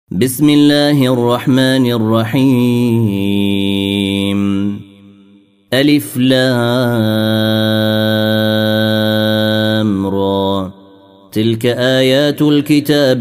بسم الله الرحمن الرحيم. ألف لام را. تلك آيات الكتاب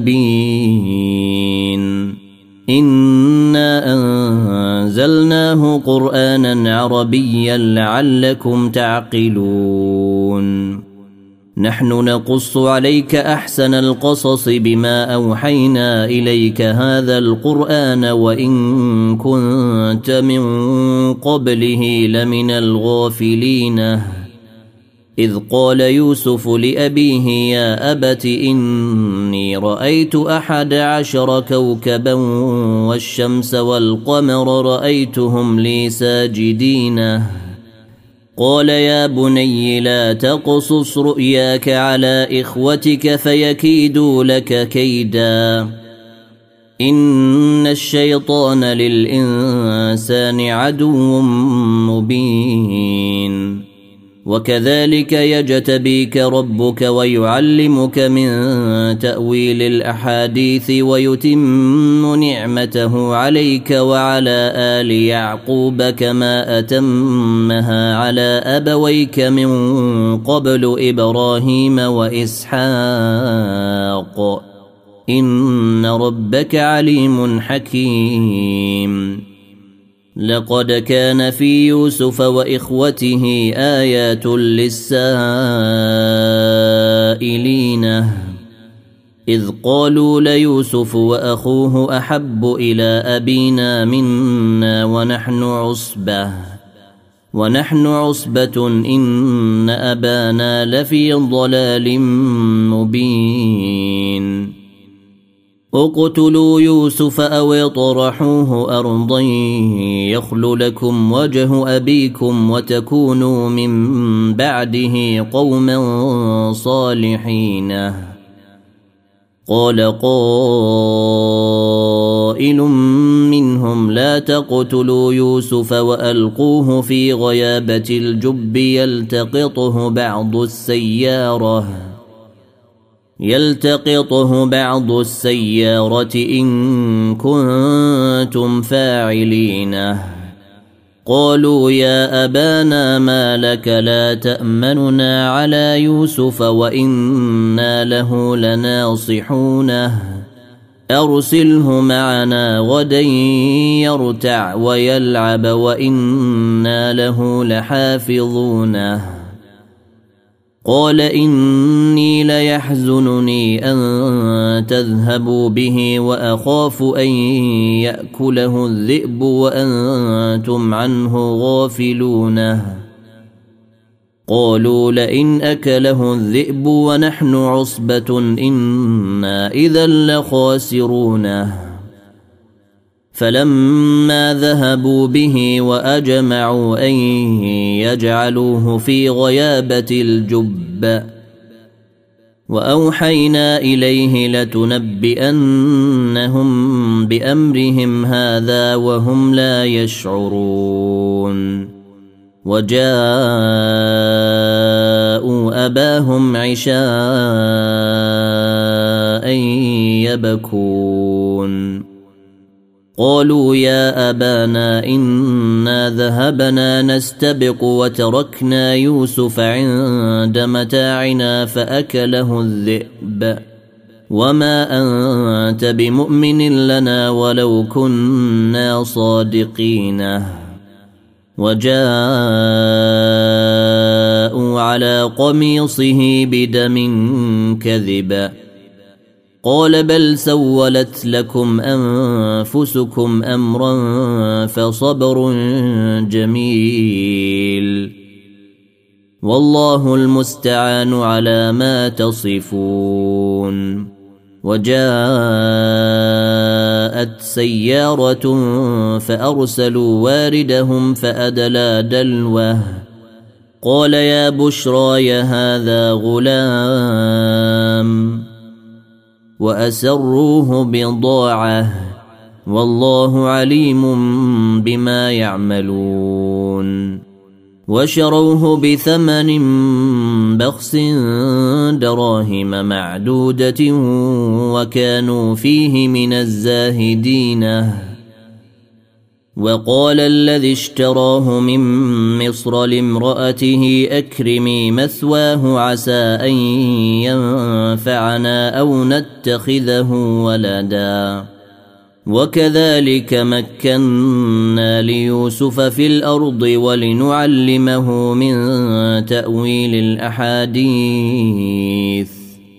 المبين. إنا أنزلناه قرآنا عربيا لعلكم تعقلون. نحن نقص عليك أحسن القصص بما أوحينا إليك هذا القرآن وإن كنت من قبله لمن الغافلين. إذ قال يوسف لأبيه يا أبت إني رأيت 11 كوكبا والشمس والقمر رأيتهم لي ساجدين. قال يا بني لا تقصص رؤياك على إخوتك فيكيدوا لك كيدا. إن الشيطان للإنسان عدو مبين. وكذلك يجتبيك ربك ويعلمك من تأويل الأحاديث ويتم نعمته عليك وعلى آل يعقوب كما أتمها على أبويك من قبل إبراهيم وإسحاق إن ربك عليم حكيم. لقد كان في يوسف وإخوته آيات للسائلين إذ قالوا ليوسف وأخوه أحب إلى أبينا منا ونحن عصبة إن أبانا لفي ضلال مبين. اقتلوا يوسف أو اطرحوه أرضا يخل لكم وجه أبيكم وتكونوا من بعده قوما صالحين. قال قائل منهم لا تقتلوا يوسف وألقوه في غيابة الجب يلتقطه بعض السيارة إن كنتم فاعلين. قالوا يا أبانا ما لك لا تأمننا على يوسف وإنا له لناصحونه أرسله معنا غدا يرتع ويلعب وإنا له لحافظونه. قال إني ليحزنني أن تذهبوا به وأخاف أن يأكله الذئب وأنتم عنه غافلون. قالوا لئن أكله الذئب ونحن عصبة إنا إذا لخاسرون. فلما ذهبوا به وأجمعوا أن يجعلوه في غيابة الجب وأوحينا إليه لتنبئنهم بأمرهم هذا وهم لا يشعرون. وجاءوا أباهم عشاء يبكون. قالوا يا أبانا إنا ذهبنا نستبق وتركنا يوسف عند متاعنا فأكله الذئب وما أنت بمؤمن لنا ولو كنا صادقين. وجاءوا على قميصه بدم كذب. قال بل سولت لكم أنفسكم أمرا فصبر جميل والله المستعان على ما تصفون. وجاءت سيارة فأرسلوا واردهم فأدلى دلوه. قال يا بشرى هذا غلام وأسروه بضاعة والله عليم بما يعملون. وشروه بثمن بخس دراهم معدودة وكانوا فيه من الزاهدين. وقال الذي اشتراه من مصر لامرأته أكرمي مثواه عسى أن ينفعنا أو نتخذه ولدا. وكذلك مكنا ليوسف في الأرض ولنعلمه من تأويل الأحاديث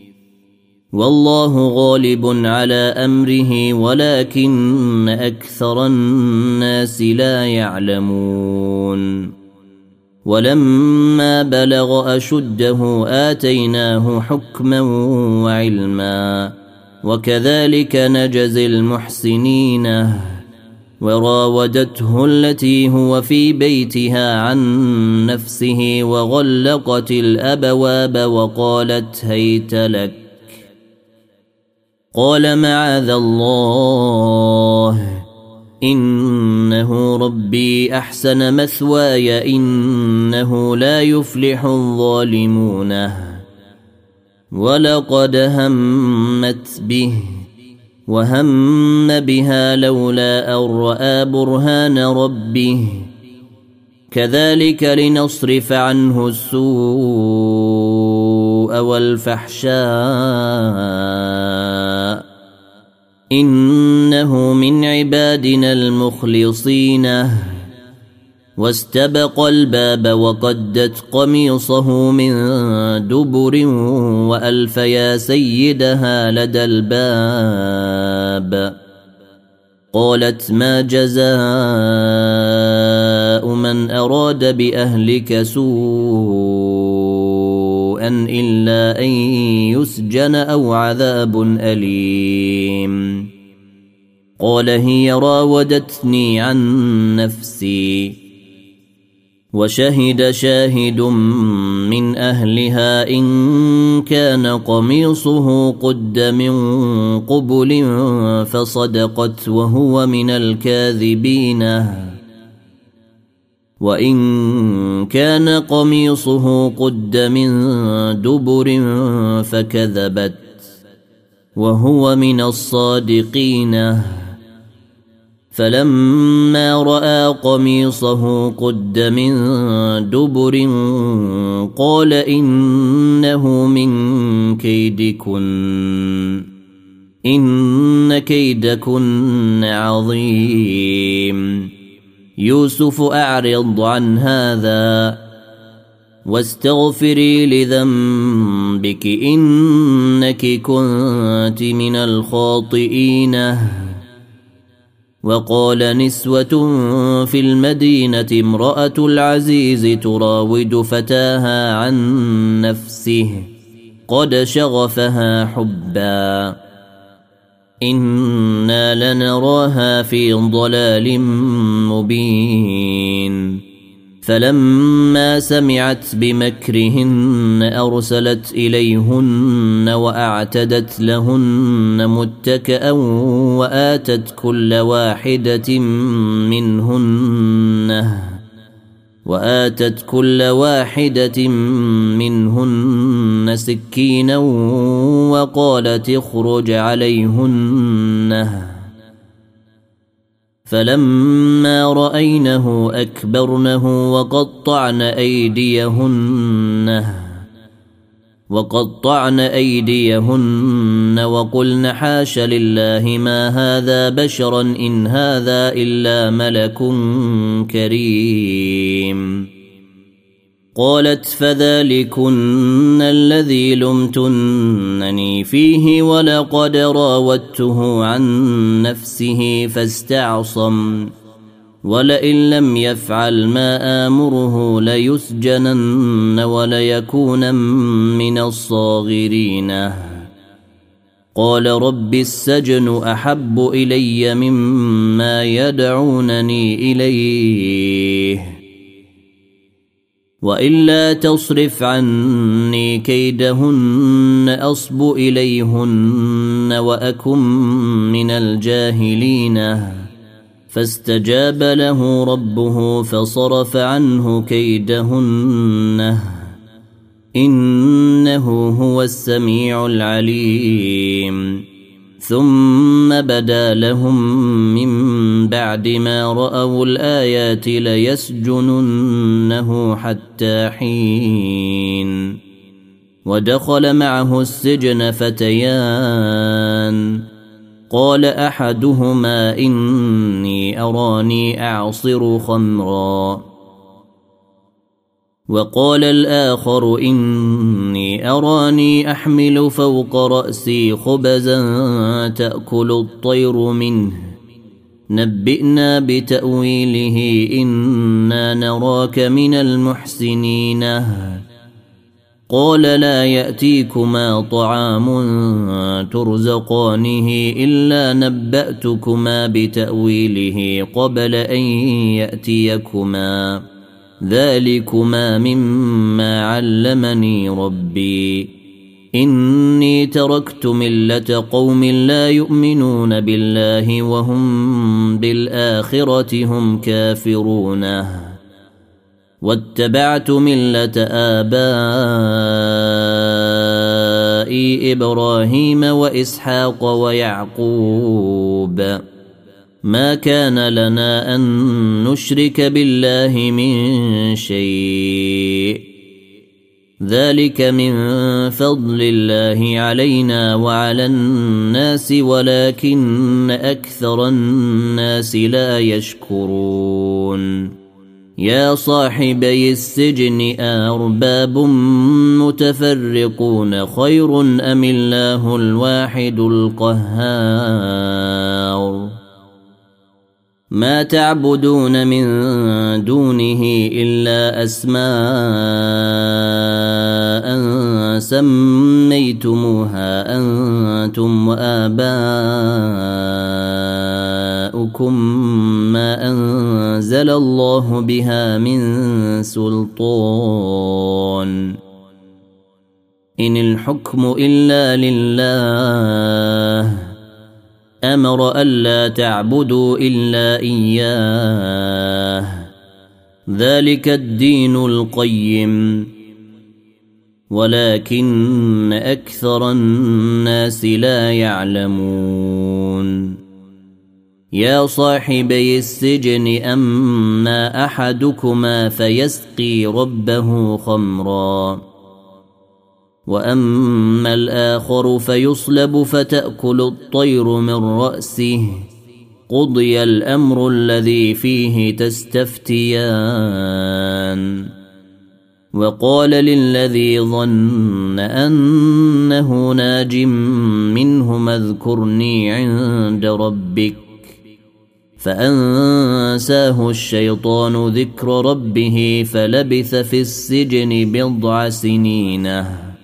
والله غالب على أمره ولكن أكثر الناس لا يعلمون. ولما بلغ أشده آتيناه حكما وعلما وكذلك نجزي المحسنين. وراودته التي هو في بيتها عن نفسه وغلقت الأبواب وقالت هيت لك. قال معاذ الله إنه ربي أحسن مثواي إنه لا يفلح الظالمون. ولقد همت به وهم بها لولا أن رأى برهان ربه كذلك لنصرف عنه السوء والفحشاء إنه من عبادنا المخلصين. واستبق الباب وقدت قميصه من دبر وألف يا سيدها لدى الباب. قالت ما جزاء من أراد بأهلك سوءا إلا أن يسجن أو عذاب أليم. قال هي راودتني عن نفسي. وشهد شاهد من أهلها إن كان قميصه قد من قبل فصدقت وهو من الكاذبين. وإن كان قميصه قد من دبر فكذبت وهو من الصادقين. فلما رأى قميصه قد من دبر قال إنه من كيدكن إن كيدكن عظيم. يوسف أعرض عن هذا واستغفري لذنبك إنك كنت من الخاطئين. وقال نسوة في المدينة امرأة العزيز تراود فتاها عن نفسه قد شغفها حبا إنا لنراها في ضلال مبين. فلما سمعت بمكرهن أرسلت إليهن وأعتدت لهن متكأ وآتت كل واحدة منهن سكينا وقالت اخرج عليهن. فلما رأينه أكبرنه وقطعن أيديهن وقلن حاش لله ما هذا بشرا إن هذا إلا ملك كريم. قالت فذلكن الذي لمتنني فيه ولقد راودته عن نفسه فاستعصم ولئن لم يفعل ما آمره ليسجنن وليكون من الصاغرين. قال رب السجن أحب إلي مما يدعونني إليه وإلا تصرف عني كيدهن أصب إليهن وأكن من الجاهلين. فاستجاب له ربه فصرف عنه كيدهن إنه هو السميع العليم. ثم بدا لهم من بعد ما رأوا الآيات ليسجننه حتى حين. ودخل معه السجن فتيان قال أحدهما إني أراني أعصر خمرا وقال الآخر إني أراني أحمل فوق رأسي خبزا تأكل الطير منه نبئنا بتأويله إنا نراك من المحسنين. قال لا يأتيكما طعام ترزقانه إلا نبأتكما بتأويله قبل أن يأتيكما ذلكما مما علمني ربي إني تركت ملة قوم لا يؤمنون بالله وهم بالآخرة هم كافرون واتبعت ملة آبائي إبراهيم وإسحاق ويعقوب ما كان لنا أن نشرك بالله من شيء ذلك من فضل الله علينا وعلى الناس ولكن أكثر الناس لا يشكرون. يا صاحبي السجن أأرباب متفرقون خير أم الله الواحد القهار. ما تعبدون من دونه إلا أسماء سميتموها أنتم وآباؤكم ما أنزل الله بها من سلطان إن الحكم إلا لله أمر ألا تعبدوا إلا إياه ذلك الدين القيم ولكن أكثر الناس لا يعلمون. يا صاحبي السجن أما أحدكما فيسقي ربه خمرا وأما الآخر فيصلب فتأكل الطير من رأسه قضي الأمر الذي فيه تستفتيان. وقال للذي ظن أنه ناج منهما اذكرني عند ربك فأنساه الشيطان ذكر ربه فلبث في السجن بضع سنين.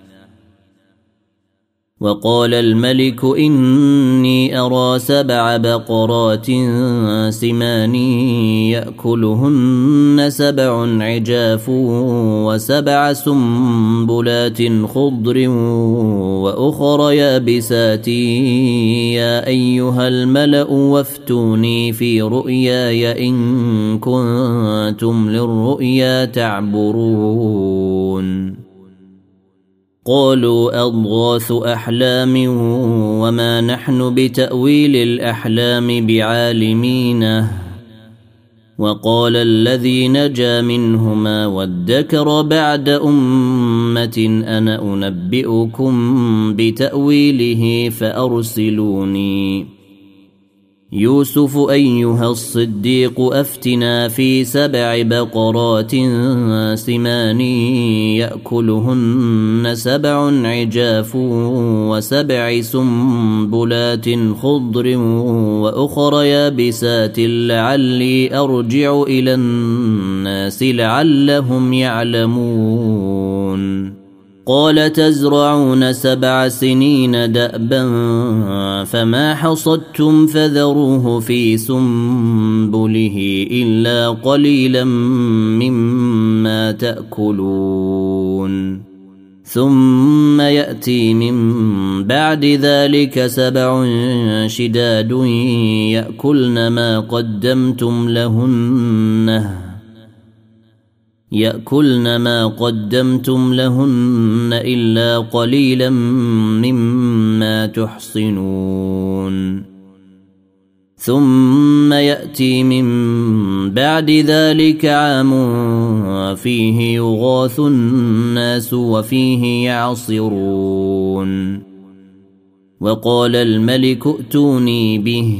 وقال الملك إني أرى 7 بقرات سمان يأكلهن 7 عجاف و7 سنبلات خضر وأخر يابسات يا أيها الملأ وافتوني في رؤياي إن كنتم للرؤيا تعبرون. قالوا أضغاث أحلام وما نحن بتأويل الأحلام بعالمين. وقال الذي نجا منهما وادكر بعد أمة أنا أنبئكم بتأويله فأرسلوني. يوسف أيها الصديق أفتنا في 7 بقرات سمان يأكلهن 7 عجاف و7 سنبلات خضر وأخر يابسات لعلي أرجع إلى الناس لعلهم يعلمون. قال تزرعون 7 سنين دأبا فما حصدتم فذروه في سنبله إلا قليلا مما تأكلون ثم يأتي من بعد ذلك 7 شداد يأكلن ما قدمتم لهن إلا قليلا مما تحصنون ثم يأتي من بعد ذلك عام فيه يغاث الناس وفيه يعصرون وقال الملك ائتوني به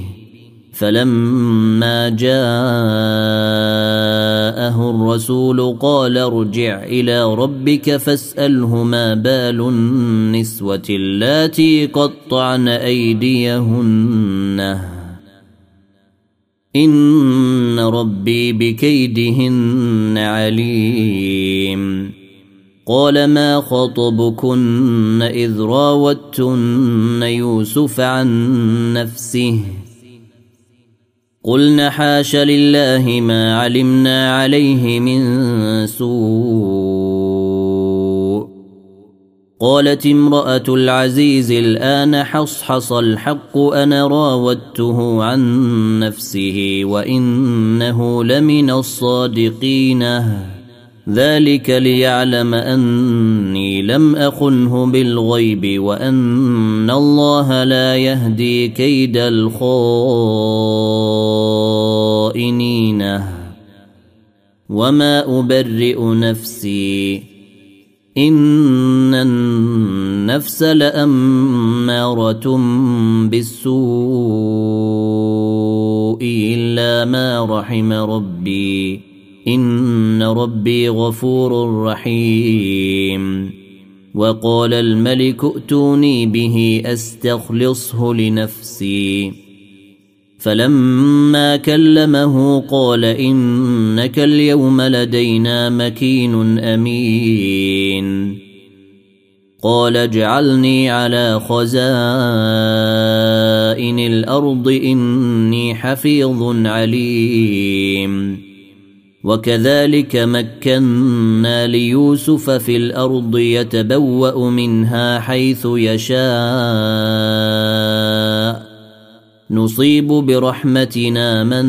فلما جاءه الرسول قال ارجع إلى ربك فاسأله ما بال النسوة اللاتي قطعن أيديهن إن ربي بكيدهن عليم قال ما خطبكن إذ راوتن يوسف عن نفسه قلن حاش لله ما علمنا عليه من سوء قالت امرأة العزيز الآن حصحص الحق أنا راودته عن نفسه وإنه لمن الصادقين ذلك ليعلم أني لم أخنه بالغيب وأن الله لا يهدي كيد الخائنين وما أبرئ نفسي إن النفس لأمارة بالسوء إلا ما رحم ربي إن ربي غفور رحيم وقال الملك ائتوني به أستخلصه لنفسي فلما كلمه قال إنك اليوم لدينا مكين أمين قال اجعلني على خزائن الأرض إني حفيظ عليم وكذلك مكنا ليوسف في الأرض يتبوأ منها حيث يشاء نصيب برحمتنا من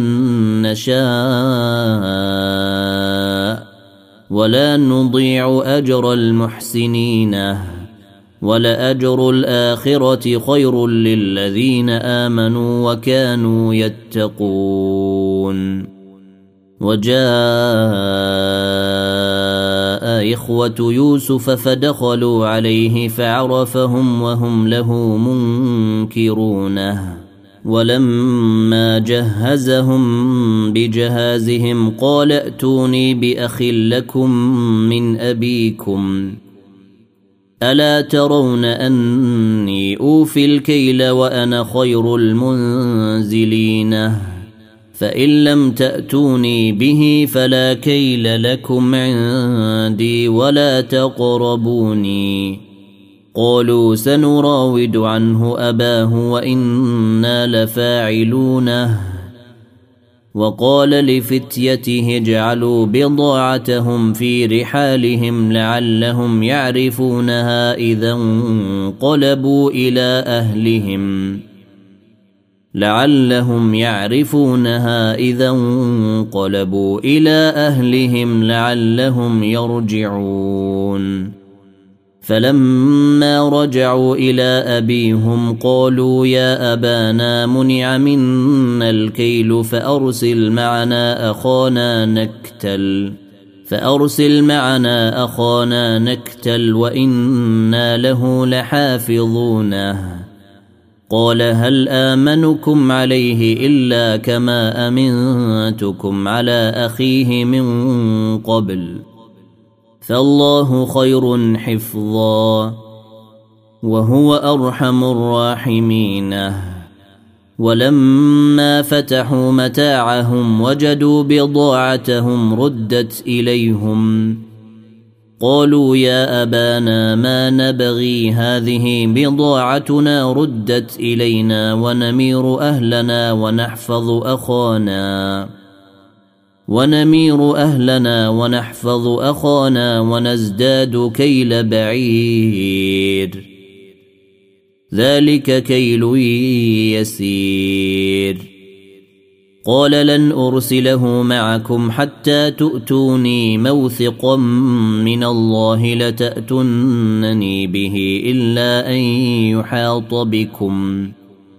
نشاء ولا نضيع أجر المحسنين ولأجر الآخرة خير للذين آمنوا وكانوا يتقون وجاء إخوة يوسف فدخلوا عليه فعرفهم وهم له منكرونه ولما جهزهم بجهازهم قال ائتوني بأخ لكم من أبيكم ألا ترون أني أوفي الكيل وأنا خير المنزلين فإن لم تأتوني به فلا كيل لكم عندي ولا تقربوني قالوا سنراود عنه أباه وإنا لفاعلونه وقال لفتيته اجعلوا بضاعتهم في رحالهم لعلهم يعرفونها إذا انقلبوا إلى أهلهم لعلهم يرجعون فلما رجعوا إلى أبيهم قالوا يا أبانا منع منا الكيل فأرسل معنا أخانا نكتل وإنا له لحافظونه قال هل آمنكم عليه إلا كما أمنتكم على أخيه من قبل فالله خير حفظا وهو أرحم الراحمين ولما فتحوا متاعهم وجدوا بضاعتهم ردت إليهم قالوا يا أبانا ما نبغي هذه بضاعتنا ردت إلينا ونمير أهلنا ونحفظ أخانا ونمير أهلنا ونحفظ أخانا ونزداد كيل بعير ذلك كيل يسير قال لن أرسله معكم حتى تؤتوني موثقا من الله لتأتونني به إلا أن يحاط بكم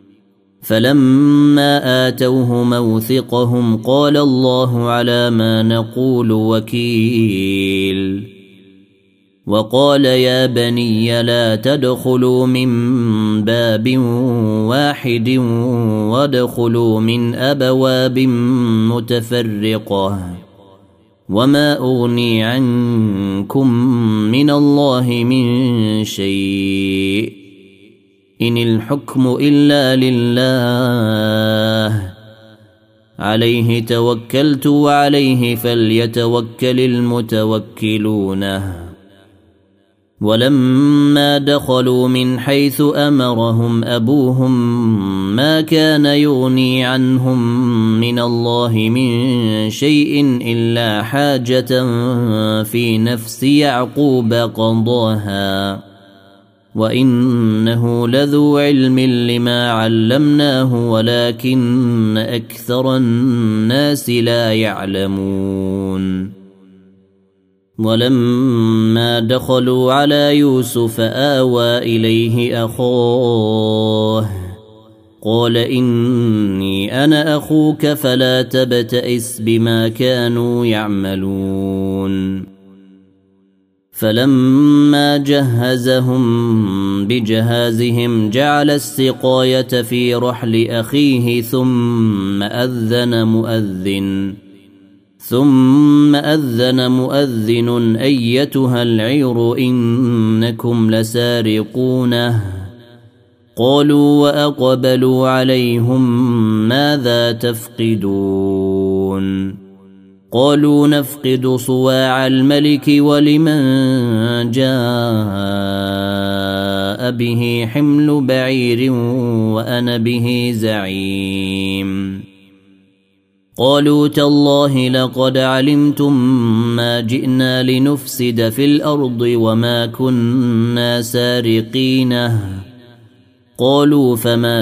فلما آتوه موثقهم قال الله على ما نقول وكيل وقال يا بني لا تدخلوا من باب واحد وادخلوا من أبواب متفرقة وما أغني عنكم من الله من شيء إن الحكم إلا لله عليه توكلت وعليه فليتوكل المتوكلون ولما دخلوا من حيث أمرهم أبوهم ما كان يغني عنهم من الله من شيء إلا حاجة في نفس يعقوب قضاها وإنه لذو علم لما علمناه ولكن أكثر الناس لا يعلمون ولما دخلوا على يوسف آوى إليه أخاه قال إني أنا أخوك فلا تبتئس بما كانوا يعملون فلما جهزهم بجهازهم جعل السقاية في رحل أخيه ثم أذن مؤذن أيتها العير إنكم لسارقونه قالوا وأقبلوا عليهم ماذا تفقدون قالوا نفقد صواع الملك ولمن جاء به حمل بعير وأنا به زعيم قالوا تالله لقد علمتم ما جئنا لنفسد في الأرض وما كنا سارقين قالوا فما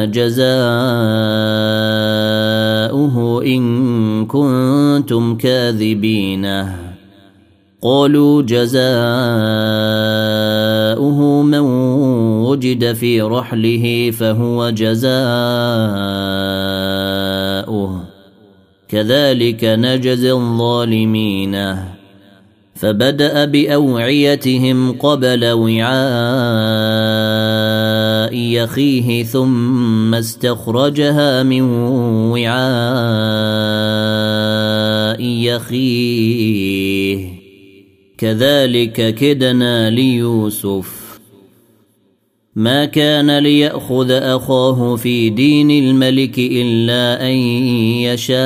جزاؤه إن كنتم كاذبين قالوا جزاؤه من وجد في رحله فهو جزاؤه كذلك نجزي الظالمين فبدأ بأوعيتهم قبل وعاء أخيه ثم استخرجها من وعاء أخيه كذلك كدنا ليوسف ما كان ليأخذ أخاه في دين الملك إلا أن يشاء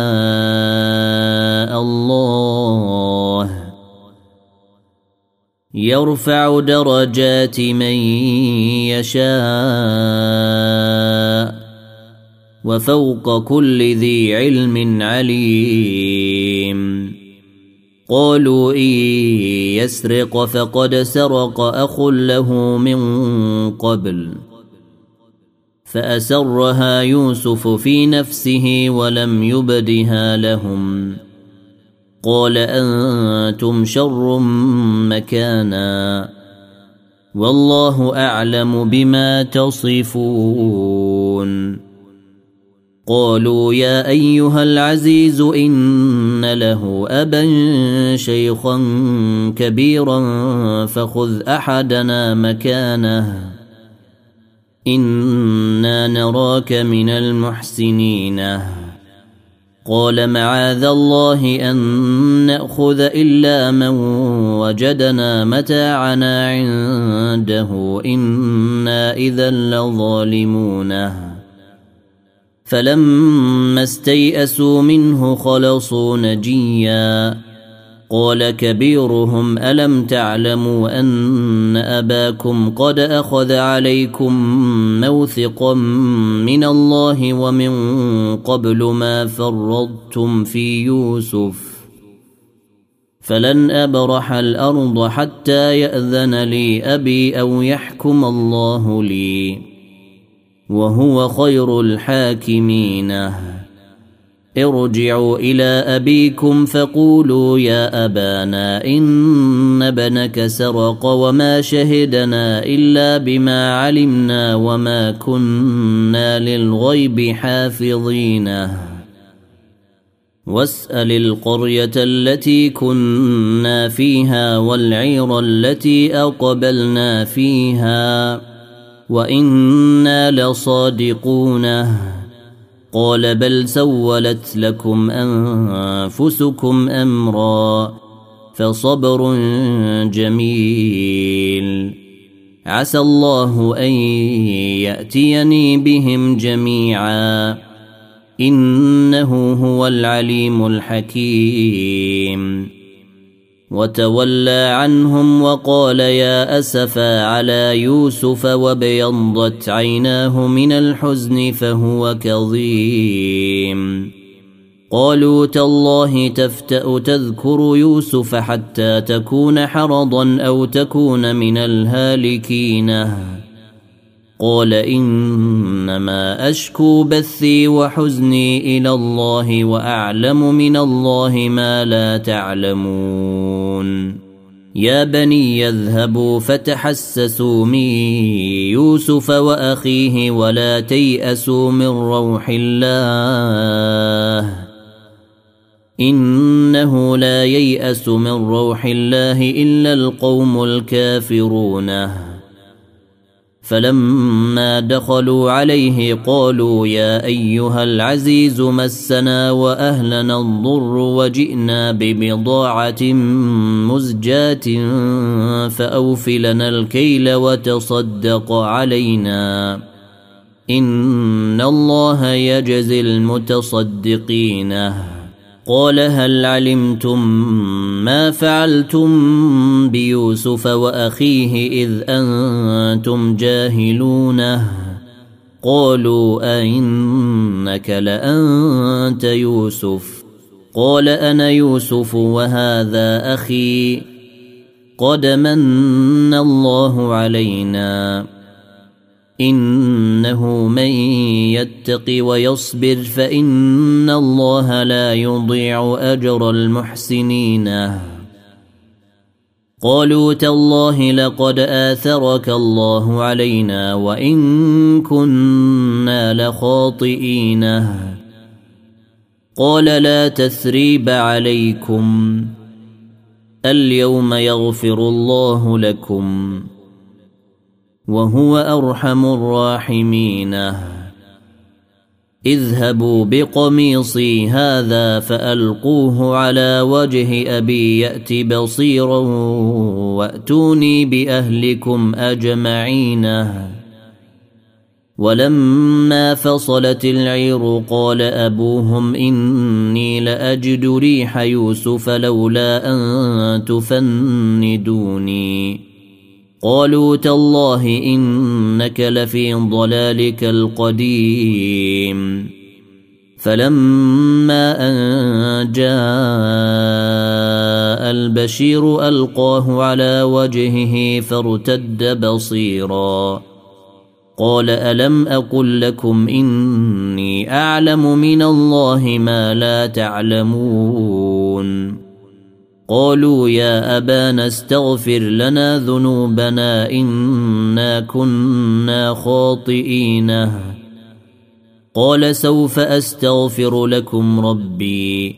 الله يرفع درجات من يشاء وفوق كل ذي علم عليم قالوا إن يسرق فقد سرق أخ له من قبل فأسرها يوسف في نفسه ولم يبدها لهم قال أنتم شر مكانا والله أعلم بما تصفون قالوا يا أيها العزيز إن له أبا شيخا كبيرا فخذ أحدنا مكانه إنا نراك من المحسنين قال معاذ الله أن نأخذ إلا من وجدنا متاعنا عنده إنا إذا لظالمون فلما استيئسوا منه خلصوا نجيا قال كبيرهم ألم تعلموا أن أباكم قد أخذ عليكم موثقا من الله ومن قبل ما فرطتم في يوسف فلن أبرح الأرض حتى يأذن لي أبي أو يحكم الله لي وهو خير الحاكمين ارجعوا إلى أبيكم فقولوا يا أبانا إن ابنك سرق وما شهدنا إلا بما علمنا وما كنا للغيب حافظين واسأل القرية التي كنا فيها والعير التي أقبلنا فيها وإنا لصادقون قال بل سولت لكم أنفسكم أمرا فصبر جميل عسى الله أن يأتيني بهم جميعا إنه هو العليم الحكيم وتولى عنهم وقال يا أسفا على يوسف وابيضت عيناه من الحزن فهو كظيم قالوا تالله تفتأ تذكر يوسف حتى تكون حرضا أو تكون من الهالكين قال إنما أشكو بثي وحزني إلى الله وأعلم من الله ما لا تعلمون يا بني يذهبوا فتحسسوا من يوسف وأخيه ولا تيأسوا من روح الله إنه لا ييأس من روح الله إلا القوم الكافرون فلما دخلوا عليه قالوا يا أيها العزيز مسنا وأهلنا الضر وجئنا ببضاعة مزجاة فأوف لنا الكيل وتصدق علينا إن الله يجزي المتصدقين قال هل علمتم ما فعلتم بيوسف وأخيه إذ أنتم جاهلونه قالوا أئنك لأنت يوسف قال أنا يوسف وهذا أخي قد من الله علينا إنه من يتق ويصبر فإن الله لا يضيع أجر المحسنين قالوا تالله لقد آثرك الله علينا وإن كنا لخاطئين قال لا تثريب عليكم اليوم يغفر الله لكم وهو أرحم الراحمين اذهبوا بقميصي هذا فألقوه على وجه أبي يأت بصيرا وأتوني بأهلكم أجمعين ولما فصلت العير قال أبوهم إني لأجد ريح يوسف لولا أن تفندوني قالوا تالله إنك لفي ضلالك القديم فلما أن جاء البشير ألقاه على وجهه فارتد بصيرا قال ألم أقل لكم إني أعلم من الله ما لا تعلمون قالوا يا أبانا استغفر لنا ذنوبنا إنا كنا خاطئين قال سوف أستغفر لكم ربي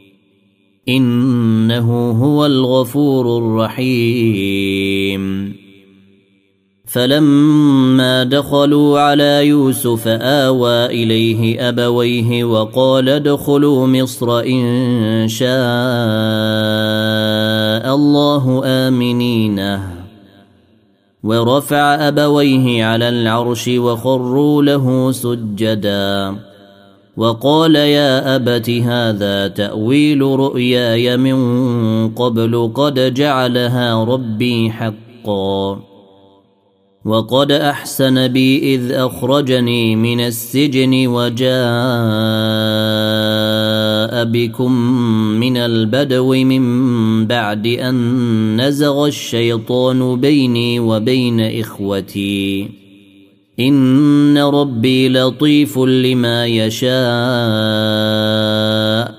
إنه هو الغفور الرحيم فلما دخلوا على يوسف آوى إليه أبويه وقال ادخلوا مصر إن شاء الله آمنين ورفع أبويه على العرش وخروا له سجدا وقال يا أبت هذا تأويل رؤياي من قبل قد جعلها ربي حقا وقد أحسن بي إذ أخرجني من السجن وجاء بكم من البدو من بعد أن نزغ الشيطان بيني وبين إخوتي إن ربي لطيف لما يشاء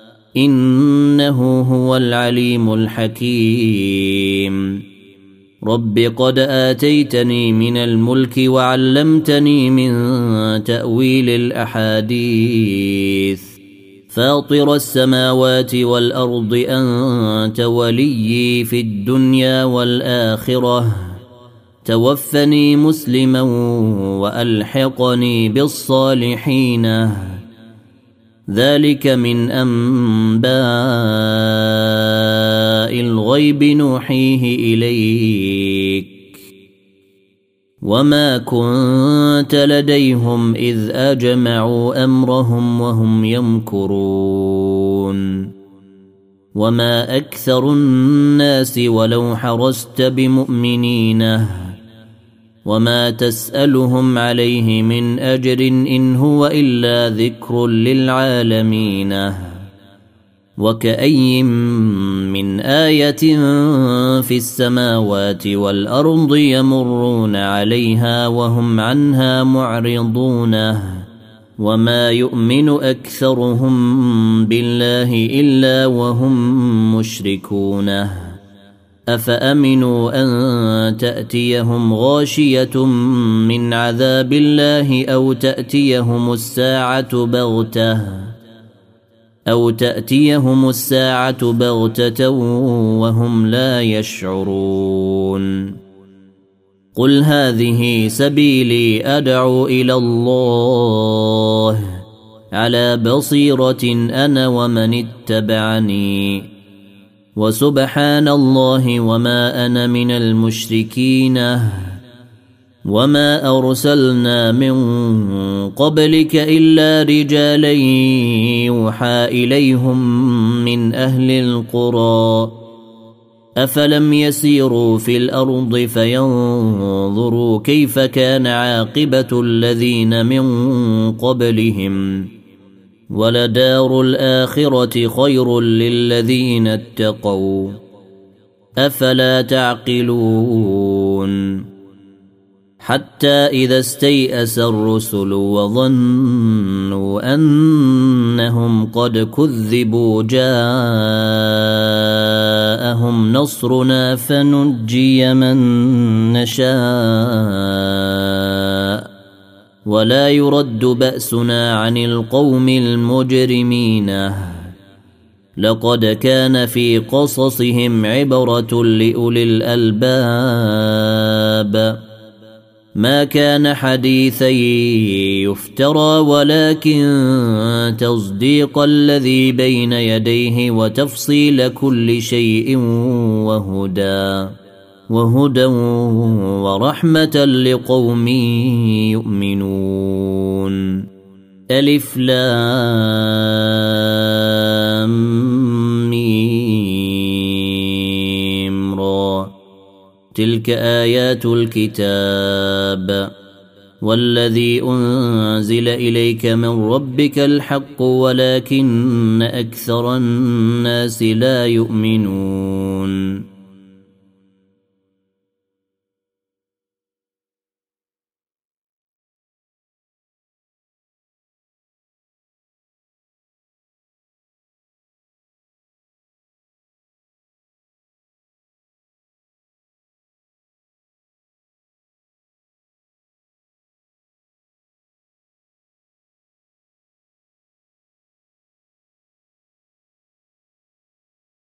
إنه هو العليم الحكيم رب قد آتيتني من الملك وعلمتني من تأويل الأحاديث فاطر السماوات والأرض أنت وليي في الدنيا والآخرة توفني مسلما وألحقني بالصالحين ذلك من أنباء الغيب نوحيه إليك وما كنت لديهم إذ أجمعوا أمرهم وهم يمكرون وما أكثر الناس ولو حرصت بمؤمنين وما تسألهم عليه من أجر إن هو إلا ذكر للعالمين وكأي من آية في السماوات والأرض يمرون عليها وهم عنها معرضون وما يؤمن أكثرهم بالله إلا وهم مشركون أفأمنوا أن تأتيهم غاشية من عذاب الله أو تأتيهم الساعة بغتة وهم لا يشعرون قل هذه سبيلي أدعو إلى الله على بصيرة أنا ومن اتبعني وسبحان الله وما أنا من المشركين وما أرسلنا من قبلك إلا رجالا يوحى إليهم من أهل القرى أفلم يسيروا في الأرض فينظروا كيف كان عاقبة الذين من قبلهم ولدار الآخرة خير للذين اتقوا أفلا تعقلون حتى إذا استيأس الرسل وظنوا أنهم قد كذبوا جاءهم نصرنا فنجي من نشاء ولا يرد بأسنا عن القوم المجرمين لقد كان في قصصهم عبرة لأولي الألباب ما كان حديثا يفترى ولكن تصديق الذي بين يديه وتفصيل كل شيء وهدى ورحمة لقوم يؤمنون ألف لام ميم را تلك آيات الكتاب والذي أنزل إليك من ربك الحق ولكن أكثر الناس لا يؤمنون